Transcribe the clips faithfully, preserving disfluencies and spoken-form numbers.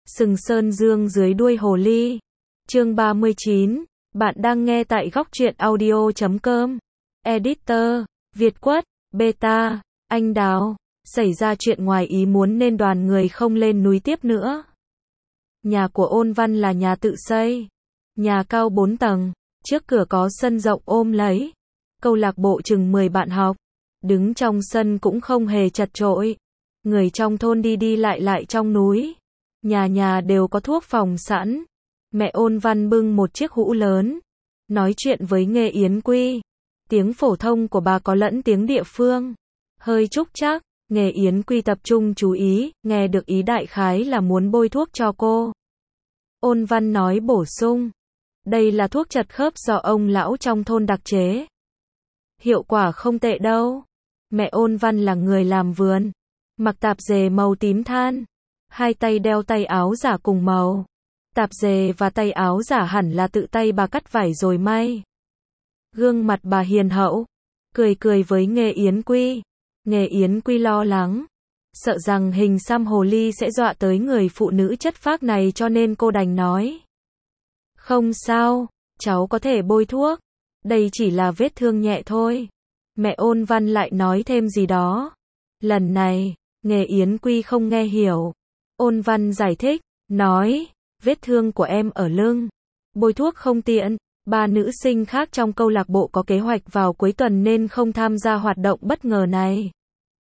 Sừng sơn dương dưới đuôi hồ ly. Chương ba mươi chín. Bạn đang nghe tại góc truyện audio chấm com. Editor, Việt Quất, Beta, Anh Đào. Xảy ra chuyện ngoài ý muốn nên đoàn người không lên núi tiếp nữa. Nhà của Ôn Văn là nhà tự xây. Nhà cao bốn tầng, trước cửa có sân rộng ôm lấy. Câu lạc bộ chừng mười bạn học. Đứng trong sân cũng không hề chật chội. Người trong thôn đi đi lại lại trong núi. Nhà nhà đều có thuốc phòng sẵn. Mẹ Ôn Văn bưng một chiếc hũ lớn, nói chuyện với Nghê Yến Quy. Tiếng phổ thông của bà có lẫn tiếng địa phương. Hơi trúc trác, Nghê Yến Quy tập trung chú ý, nghe được ý đại khái là muốn bôi thuốc cho cô. Ôn Văn nói bổ sung. Đây là thuốc chật khớp do ông lão trong thôn đặc chế. Hiệu quả không tệ đâu. Mẹ Ôn Văn là người làm vườn. Mặc tạp dề màu tím than. Hai tay đeo tay áo giả cùng màu. Tạp dề và tay áo giả hẳn là tự tay bà cắt vải rồi may. Gương mặt bà hiền hậu, cười cười với Nghê Yến Quy. Nghê Yến Quy lo lắng, sợ rằng hình xăm hồ ly sẽ dọa tới người phụ nữ chất phác này cho nên cô đành nói. Không sao, cháu có thể bôi thuốc. Đây chỉ là vết thương nhẹ thôi. Mẹ Ôn Văn lại nói thêm gì đó. Lần này, Nghê Yến Quy không nghe hiểu. Ôn Văn giải thích, nói, vết thương của em ở lưng. Bôi thuốc không tiện. Ba nữ sinh khác trong câu lạc bộ có kế hoạch vào cuối tuần nên không tham gia hoạt động bất ngờ này.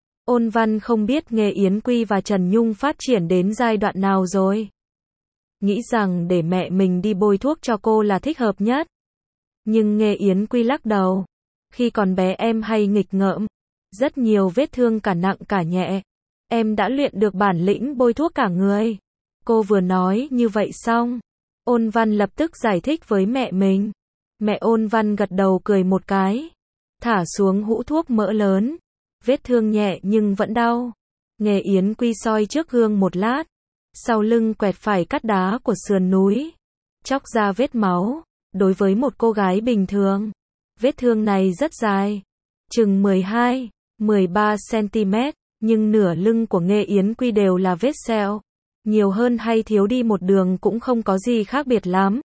Ôn Văn không biết Nghê Yến Quy và Trần Nhung phát triển đến giai đoạn nào rồi. Nghĩ rằng để mẹ mình đi bôi thuốc cho cô là thích hợp nhất. Nhưng Nghê Yến Quy lắc đầu. Khi còn bé em hay nghịch ngợm. Rất nhiều vết thương cả nặng cả nhẹ. Em đã luyện được bản lĩnh bôi thuốc cả người. Cô vừa nói như vậy xong. Ôn Văn lập tức giải thích với mẹ mình. Mẹ Ôn Văn gật đầu cười một cái. Thả xuống hũ thuốc mỡ lớn. Vết thương nhẹ nhưng vẫn đau. Nghê Yến Quy soi trước gương một lát. Sau lưng quẹt phải cắt đá của sườn núi. Chóc ra vết máu. Đối với một cô gái bình thường, vết thương này rất dài. Chừng mười hai, mười ba xăng-ti-mét. Nhưng nửa lưng của Nghê Yến Quy đều là vết sẹo. Nhiều hơn hay thiếu đi một đường cũng không có gì khác biệt lắm.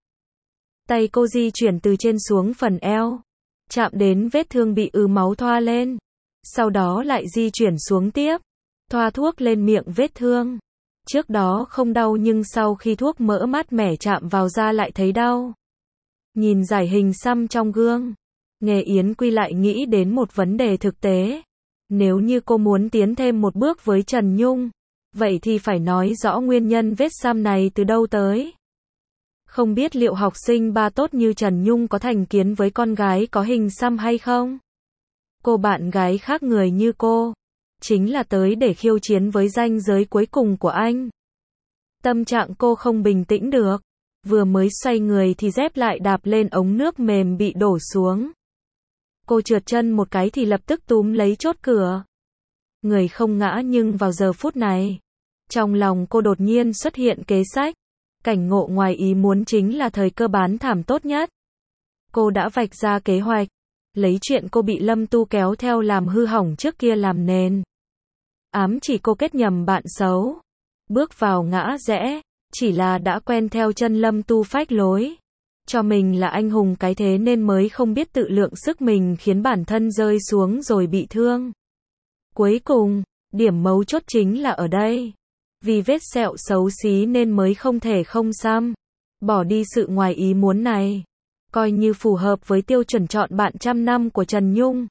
Tay cô di chuyển từ trên xuống phần eo. Chạm đến vết thương bị ứ máu thoa lên. Sau đó lại di chuyển xuống tiếp. Thoa thuốc lên miệng vết thương. Trước đó không đau nhưng sau khi thuốc mỡ mát mẻ chạm vào da lại thấy đau. Nhìn giải hình xăm trong gương. Nghê Yến Quy lại nghĩ đến một vấn đề thực tế. Nếu như cô muốn tiến thêm một bước với Trần Nhung, vậy thì phải nói rõ nguyên nhân vết xăm này từ đâu tới. Không biết liệu học sinh ba tốt như Trần Nhung có thành kiến với con gái có hình xăm hay không? Cô bạn gái khác người như cô, chính là tới để khiêu chiến với ranh giới cuối cùng của anh. Tâm trạng cô không bình tĩnh được. Vừa mới xoay người thì dép lại đạp lên ống nước mềm bị đổ xuống. Cô trượt chân một cái thì lập tức túm lấy chốt cửa. Người không ngã nhưng vào giờ phút này, trong lòng cô đột nhiên xuất hiện kế sách. Cảnh ngộ ngoài ý muốn chính là thời cơ bán thảm tốt nhất. Cô đã vạch ra kế hoạch, lấy chuyện cô bị Lâm Tu kéo theo làm hư hỏng trước kia làm nền. Ám chỉ cô kết nhầm bạn xấu. Bước vào ngã rẽ, chỉ là đã quen theo chân Lâm Tu phách lối. Cho mình là anh hùng cái thế nên mới không biết tự lượng sức mình khiến bản thân rơi xuống rồi bị thương. Cuối cùng, điểm mấu chốt chính là ở đây. Vì vết sẹo xấu xí nên mới không thể không xăm. Bỏ đi sự ngoài ý muốn này. Coi như phù hợp với tiêu chuẩn chọn bạn trăm năm của Trần Nhung.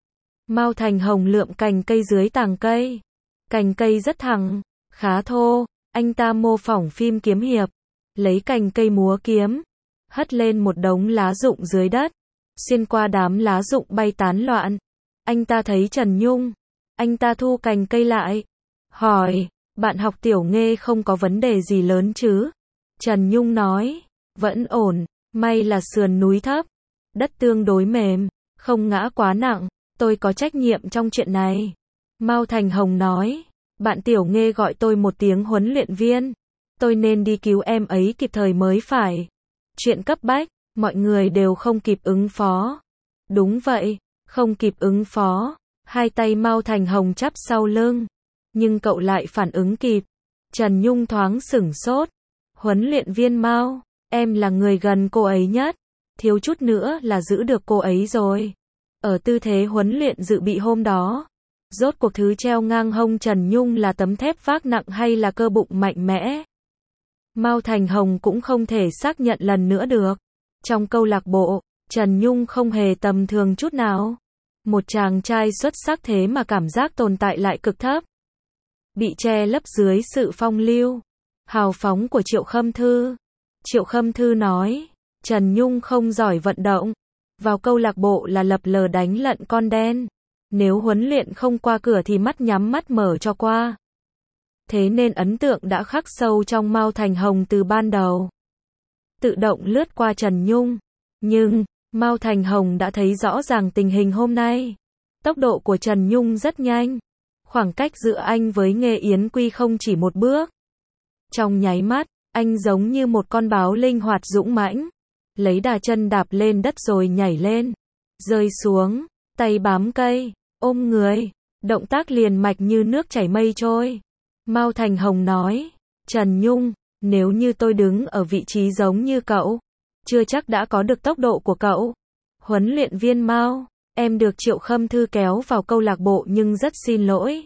Mao Thành Hồng lượm cành cây dưới tàng cây. Cành cây rất thẳng, khá thô. Anh ta mô phỏng phim kiếm hiệp. Lấy cành cây múa kiếm. Hất lên một đống lá rụng dưới đất. Xuyên qua đám lá rụng bay tán loạn. Anh ta thấy Trần Nhung. Anh ta thu cành cây lại. Hỏi, bạn học Tiểu Nghê không có vấn đề gì lớn chứ? Trần Nhung nói, vẫn ổn, may là sườn núi thấp. Đất tương đối mềm, không ngã quá nặng, tôi có trách nhiệm trong chuyện này. Mao Thành Hồng nói, bạn Tiểu Nghê gọi tôi một tiếng huấn luyện viên. Tôi nên đi cứu em ấy kịp thời mới phải. Chuyện cấp bách, mọi người đều không kịp ứng phó. Đúng vậy, không kịp ứng phó. Hai tay Mao Thành Hồng chắp sau lưng. Nhưng cậu lại phản ứng kịp. Trần Nhung thoáng sửng sốt. Huấn luyện viên Mao, em là người gần cô ấy nhất, thiếu chút nữa là giữ được cô ấy rồi. Ở tư thế huấn luyện dự bị hôm đó, rốt cuộc thứ treo ngang hông Trần Nhung là tấm thép vác nặng hay là cơ bụng mạnh mẽ? Mao Thành Hồng cũng không thể xác nhận lần nữa được. Trong câu lạc bộ, Trần Nhung không hề tầm thường chút nào. Một chàng trai xuất sắc thế mà cảm giác tồn tại lại cực thấp. Bị che lấp dưới sự phong lưu, hào phóng của Triệu Khâm Thư. Triệu Khâm Thư nói, Trần Nhung không giỏi vận động. Vào câu lạc bộ là lập lờ đánh lận con đen. Nếu huấn luyện không qua cửa thì mắt nhắm mắt mở cho qua. Thế nên ấn tượng đã khắc sâu trong Mao Thành Hồng từ ban đầu. Tự động lướt qua Trần Nhung. Nhưng, Mao Thành Hồng đã thấy rõ ràng tình hình hôm nay. Tốc độ của Trần Nhung rất nhanh. Khoảng cách giữa anh với Nghê Yến Quy không chỉ một bước. Trong nháy mắt, anh giống như một con báo linh hoạt dũng mãnh. Lấy đà chân đạp lên đất rồi nhảy lên. Rơi xuống, tay bám cây, ôm người. Động tác liền mạch như nước chảy mây trôi. Mao Thành Hồng nói, Trần Nhung, nếu như tôi đứng ở vị trí giống như cậu, chưa chắc đã có được tốc độ của cậu. Huấn luyện viên Mao, em được Triệu Khâm Thư kéo vào câu lạc bộ nhưng rất xin lỗi.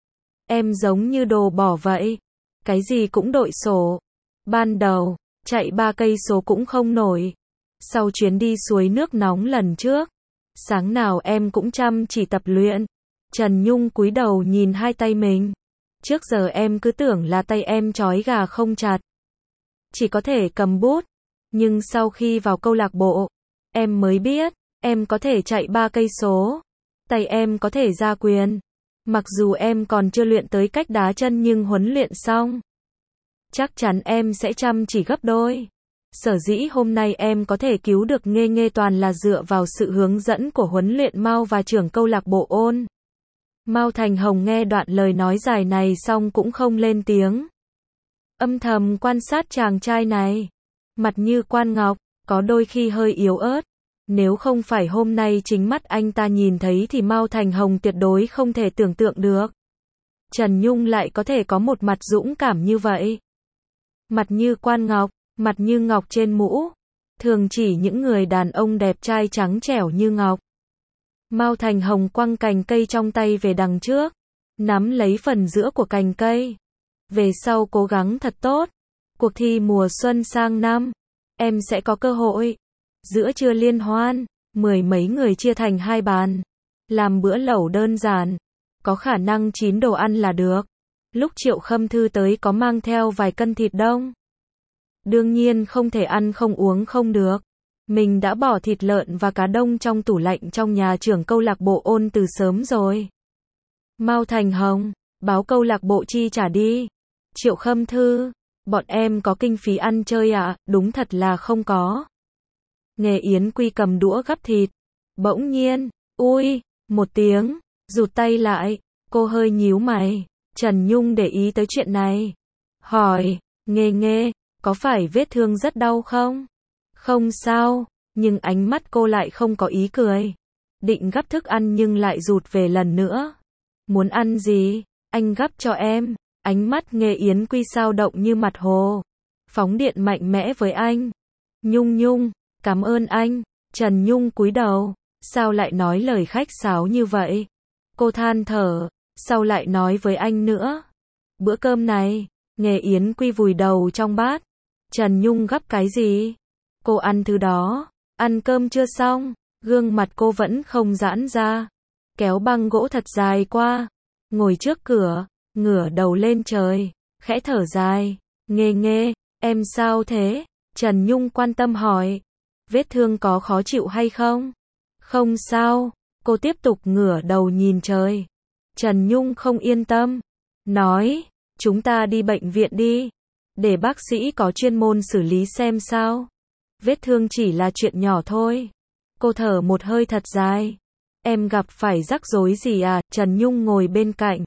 Em giống như đồ bỏ vậy. Cái gì cũng đội sổ. Ban đầu, chạy ba cây số cũng không nổi. Sau chuyến đi suối nước nóng lần trước, sáng nào em cũng chăm chỉ tập luyện. Trần Nhung cúi đầu nhìn hai tay mình. Trước giờ em cứ tưởng là tay em trói gà không chặt, chỉ có thể cầm bút. Nhưng sau khi vào câu lạc bộ, em mới biết, em có thể chạy ba cây số. Tay em có thể ra quyền. Mặc dù em còn chưa luyện tới cách đá chân nhưng huấn luyện xong, chắc chắn em sẽ chăm chỉ gấp đôi. Sở dĩ hôm nay em có thể cứu được Nghê Nghê toàn là dựa vào sự hướng dẫn của huấn luyện Mao và trưởng câu lạc bộ Ôn. Mao Thành Hồng nghe đoạn lời nói dài này xong cũng không lên tiếng. Âm thầm quan sát chàng trai này. Mặt như quan ngọc, có đôi khi hơi yếu ớt. Nếu không phải hôm nay chính mắt anh ta nhìn thấy thì Mao Thành Hồng tuyệt đối không thể tưởng tượng được. Trần Nhung lại có thể có một mặt dũng cảm như vậy. Mặt như quan ngọc, mặt như ngọc trên mũ. Thường chỉ những người đàn ông đẹp trai trắng trẻo như ngọc. Mao Thành Hồng quăng cành cây trong tay về đằng trước, nắm lấy phần giữa của cành cây. Về sau cố gắng thật tốt. Cuộc thi mùa xuân sang năm, em sẽ có cơ hội. Giữa trưa liên hoan, mười mấy người chia thành hai bàn. Làm bữa lẩu đơn giản, có khả năng chín đồ ăn là được. Lúc Triệu Khâm Thư tới có mang theo vài cân thịt đông. Đương nhiên không thể ăn không uống không được. Mình đã bỏ thịt lợn và cá đông trong tủ lạnh trong nhà trưởng câu lạc bộ Ôn từ sớm rồi. Mao Thành Hồng, báo câu lạc bộ chi trả đi. Triệu Khâm Thư, bọn em có kinh phí ăn chơi ạ? À? Đúng thật là không có. Nghê Yến Quy cầm đũa gắp thịt. Bỗng nhiên, ui, một tiếng, rụt tay lại. Cô hơi nhíu mày. Trần Nhung để ý tới chuyện này. Hỏi, Nghê Nghê, có phải vết thương rất đau không? Không sao, nhưng ánh mắt cô lại không có ý cười. Định gắp thức ăn nhưng lại rụt về lần nữa. Muốn ăn gì? Anh gắp cho em. Ánh mắt Nghê Yến Quy sao động như mặt hồ. Phóng điện mạnh mẽ với anh. Nhung Nhung, cảm ơn anh. Trần Nhung cúi đầu. Sao lại nói lời khách sáo như vậy? Cô than thở. Sao lại nói với anh nữa? Bữa cơm này, Nghê Yến Quy vùi đầu trong bát. Trần Nhung gắp cái gì? Cô ăn thứ đó. Ăn cơm chưa xong. Gương mặt cô vẫn không giãn ra. Kéo băng gỗ thật dài qua. Ngồi trước cửa, ngửa đầu lên trời, khẽ thở dài. Nghê Nghê, em sao thế? Trần Nhung quan tâm hỏi. Vết thương có khó chịu hay không? Không sao. Cô tiếp tục ngửa đầu nhìn trời. Trần Nhung không yên tâm. Nói, chúng ta đi bệnh viện đi. Để bác sĩ có chuyên môn xử lý xem sao. Vết thương chỉ là chuyện nhỏ thôi. Cô thở một hơi thật dài. Em gặp phải rắc rối gì à? Trần Nhung ngồi bên cạnh,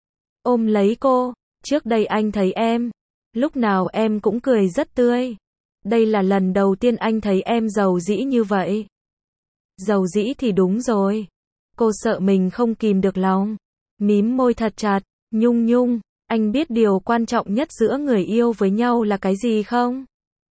ôm lấy cô. Trước đây anh thấy em, lúc nào em cũng cười rất tươi. Đây là lần đầu tiên anh thấy em giàu dĩ như vậy. Giàu dĩ thì đúng rồi. Cô sợ mình không kìm được lòng. Mím môi thật chặt. Nhung Nhung, Anh biết điều quan trọng nhất giữa người yêu với nhau là cái gì không?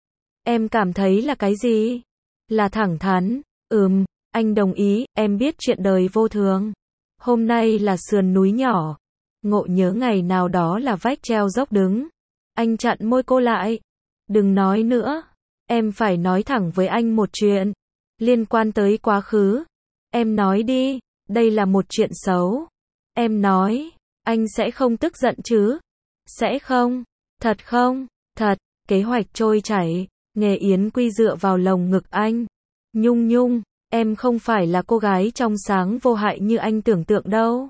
Em cảm thấy là cái gì? Là thẳng thắn. Ừm, anh đồng ý, em biết chuyện đời vô thường. Hôm nay là sườn núi nhỏ. Ngộ nhớ ngày nào đó là vách treo dốc đứng. Anh chặn môi cô lại. Đừng nói nữa. Em phải nói thẳng với anh một chuyện. Liên quan tới quá khứ. Em nói đi, đây là một chuyện xấu. Em nói, anh sẽ không tức giận chứ? Sẽ không? Thật không? Thật, kế hoạch trôi chảy. Nghề Yến Quy dựa vào lồng ngực anh. Nhung nhung, em không phải là cô gái trong sáng vô hại như anh tưởng tượng đâu.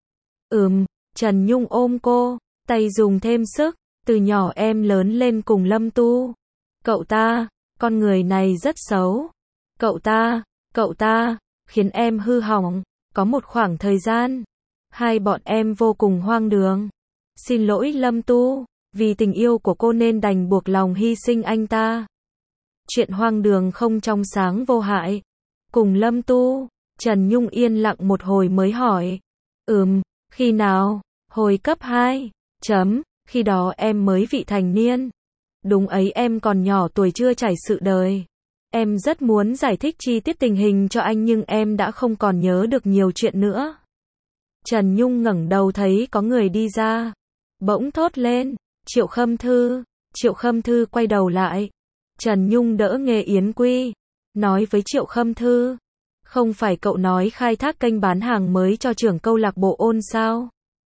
Ừm, Trần Nhung ôm cô, tay dùng thêm sức. Từ nhỏ em lớn lên cùng Lâm Tu. Cậu ta, con người này rất xấu. Cậu ta, cậu ta, khiến em hư hỏng. Có một khoảng thời gian, hai bọn em vô cùng hoang đường. Xin lỗi Lâm Tu, vì tình yêu của cô nên đành buộc lòng hy sinh anh ta. Chuyện hoang đường không trong sáng vô hại. Cùng Lâm Tu, Trần Nhung yên lặng một hồi mới hỏi. Ừm, khi nào? Hồi cấp hai. Chấm, khi đó em mới vị thành niên. Đúng ấy, em còn nhỏ tuổi chưa trải sự đời. Em rất muốn giải thích chi tiết tình hình cho anh nhưng em đã không còn nhớ được nhiều chuyện nữa. Trần Nhung ngẩng đầu thấy có người đi ra. Bỗng thốt lên, Triệu Khâm Thư. Triệu Khâm Thư quay đầu lại. Trần Nhung đỡ Nghề Yến Quy. Nói với Triệu Khâm Thư. Không phải cậu nói khai thác kênh bán hàng mới cho trưởng câu lạc bộ Ôn sao?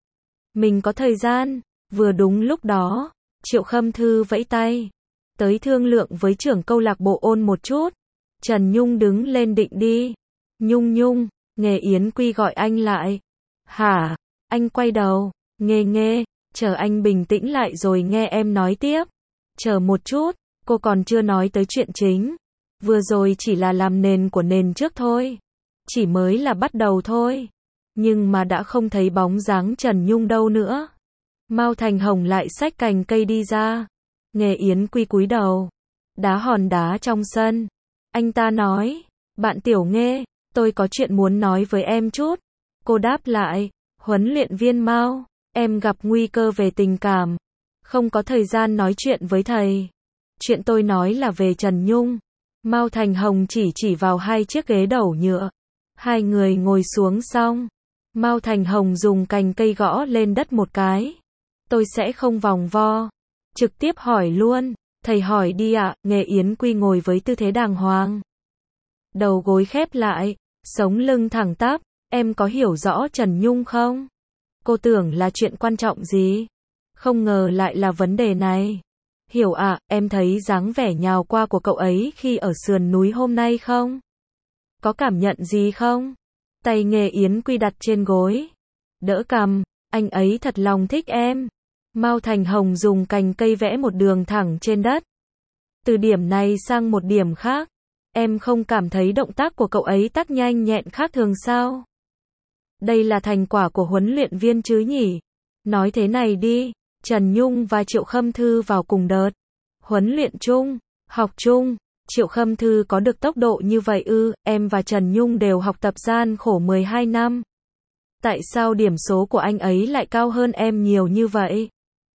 Mình có thời gian. Vừa đúng lúc đó, Triệu Khâm Thư vẫy tay. Tới thương lượng với trưởng câu lạc bộ Ôn một chút. Trần Nhung đứng lên định đi. Nhung Nhung, Nghề Yến Quy gọi anh lại. Hả? Anh quay đầu. Nghê nghê, chờ anh bình tĩnh lại rồi nghe em nói tiếp. Chờ một chút, cô còn chưa nói tới chuyện chính. Vừa rồi chỉ là làm nền của nền trước thôi. Chỉ mới là bắt đầu thôi. Nhưng mà đã không thấy bóng dáng Trần Nhung đâu nữa. Mao Thành Hồng lại xách cành cây đi ra. Nghề Yến Quy cúi đầu. Đá hòn đá trong sân. Anh ta nói, bạn Tiểu Nghê, tôi có chuyện muốn nói với em chút. Cô đáp lại, huấn luyện viên Mao, em gặp nguy cơ về tình cảm. Không có thời gian nói chuyện với thầy. Chuyện tôi nói là về Trần Nhung. Mao Thành Hồng chỉ chỉ vào hai chiếc ghế đầu nhựa. Hai người ngồi xuống xong. Mao Thành Hồng dùng cành cây gõ lên đất một cái. Tôi sẽ không vòng vo. Trực tiếp hỏi luôn. Thầy hỏi đi ạ. À. Nghề Yến Quy ngồi với tư thế đàng hoàng. Đầu gối khép lại. Sống lưng thẳng tắp. Em có hiểu rõ Trần Nhung không? Cô tưởng là chuyện quan trọng gì? Không ngờ lại là vấn đề này. Hiểu ạ, à, em thấy dáng vẻ nhào qua của cậu ấy khi ở sườn núi hôm nay không? Có cảm nhận gì không? Tay Nghề Yến Quy đặt trên gối. Đỡ cằm, anh ấy thật lòng thích em. Mao Thành Hồng dùng cành cây vẽ một đường thẳng trên đất. Từ điểm này sang một điểm khác. Em không cảm thấy động tác của cậu ấy tác nhanh nhẹn khác thường sao? Đây là thành quả của huấn luyện viên chứ nhỉ? Nói thế này đi, Trần Nhung và Triệu Khâm Thư vào cùng đợt. Huấn luyện chung, học chung. Triệu Khâm Thư có được tốc độ như vậy ư? Em và Trần Nhung đều học tập gian khổ mười hai năm. Tại sao điểm số của anh ấy lại cao hơn em nhiều như vậy?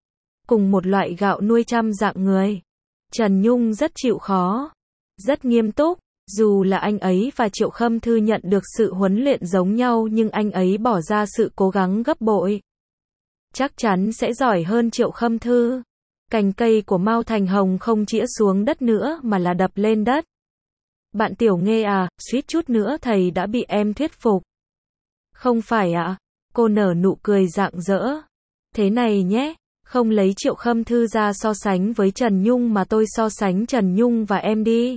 Cùng một loại gạo nuôi trăm dạng người. Trần Nhung rất chịu khó, rất nghiêm túc. Dù là anh ấy và Triệu Khâm Thư nhận được sự huấn luyện giống nhau nhưng anh ấy bỏ ra sự cố gắng gấp bội. Chắc chắn sẽ giỏi hơn Triệu Khâm Thư. Cành cây của Mao Thành Hồng không chĩa xuống đất nữa mà là đập lên đất. Bạn Tiểu Nghê à, suýt chút nữa thầy đã bị em thuyết phục. Không phải ạ. À? Cô nở nụ cười rạng rỡ. Thế này nhé, không lấy Triệu Khâm Thư ra so sánh với Trần Nhung mà tôi so sánh Trần Nhung và em đi.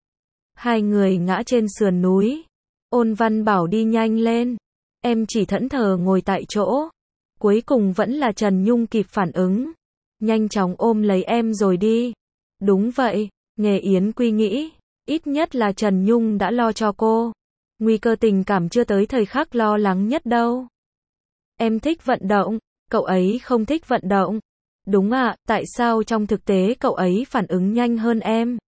Hai người ngã trên sườn núi. Ôn Văn bảo đi nhanh lên. Em chỉ thẫn thờ ngồi tại chỗ. Cuối cùng vẫn là Trần Nhung kịp phản ứng. Nhanh chóng ôm lấy em rồi đi. Đúng vậy, Nghề Yến Quy nghĩ. Ít nhất là Trần Nhung đã lo cho cô. Nguy cơ tình cảm chưa tới thời khắc lo lắng nhất đâu. Em thích vận động, cậu ấy không thích vận động. Đúng ạ, à, tại sao trong thực tế cậu ấy phản ứng nhanh hơn em?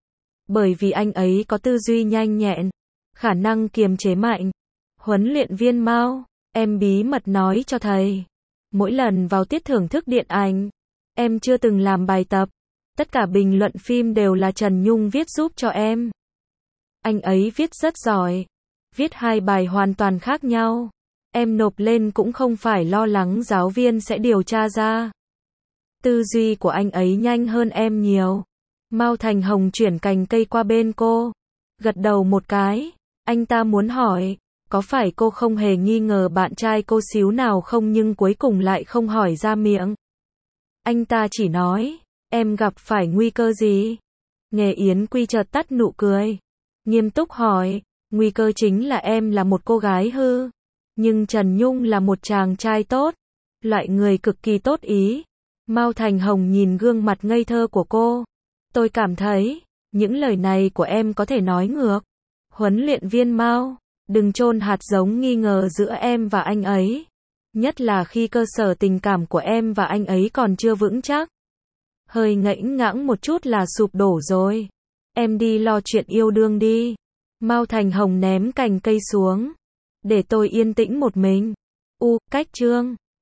Bởi vì anh ấy có tư duy nhanh nhẹn, khả năng kiềm chế mạnh. Huấn luyện viên Mao, em bí mật nói cho thầy. Mỗi lần vào tiết thưởng thức điện ảnh, em chưa từng làm bài tập. Tất cả bình luận phim đều là Trần Nhung viết giúp cho em. Anh ấy viết rất giỏi. Viết hai bài hoàn toàn khác nhau. Em nộp lên cũng không phải lo lắng giáo viên sẽ điều tra ra. Tư duy của anh ấy nhanh hơn em nhiều. Mao Thành Hồng chuyển cành cây qua bên cô. Gật đầu một cái. Anh ta muốn hỏi, có phải cô không hề nghi ngờ bạn trai cô xíu nào không, nhưng cuối cùng lại không hỏi ra miệng. Anh ta chỉ nói, em gặp phải nguy cơ gì? Nghề Yến Quy chợt tắt nụ cười. Nghiêm túc hỏi, nguy cơ chính là em là một cô gái hư. Nhưng Trần Nhung là một chàng trai tốt. Loại người cực kỳ tốt ý. Mao Thành Hồng nhìn gương mặt ngây thơ của cô. Tôi cảm thấy, những lời này của em có thể nói ngược. Huấn luyện viên Mao, đừng chôn hạt giống nghi ngờ giữa em và anh ấy. Nhất là khi cơ sở tình cảm của em và anh ấy còn chưa vững chắc. Hơi ngẫnh ngãng một chút là sụp đổ rồi. Em đi lo chuyện yêu đương đi. Mao Thành Hồng ném cành cây xuống. Để tôi yên tĩnh một mình. U, cách chương.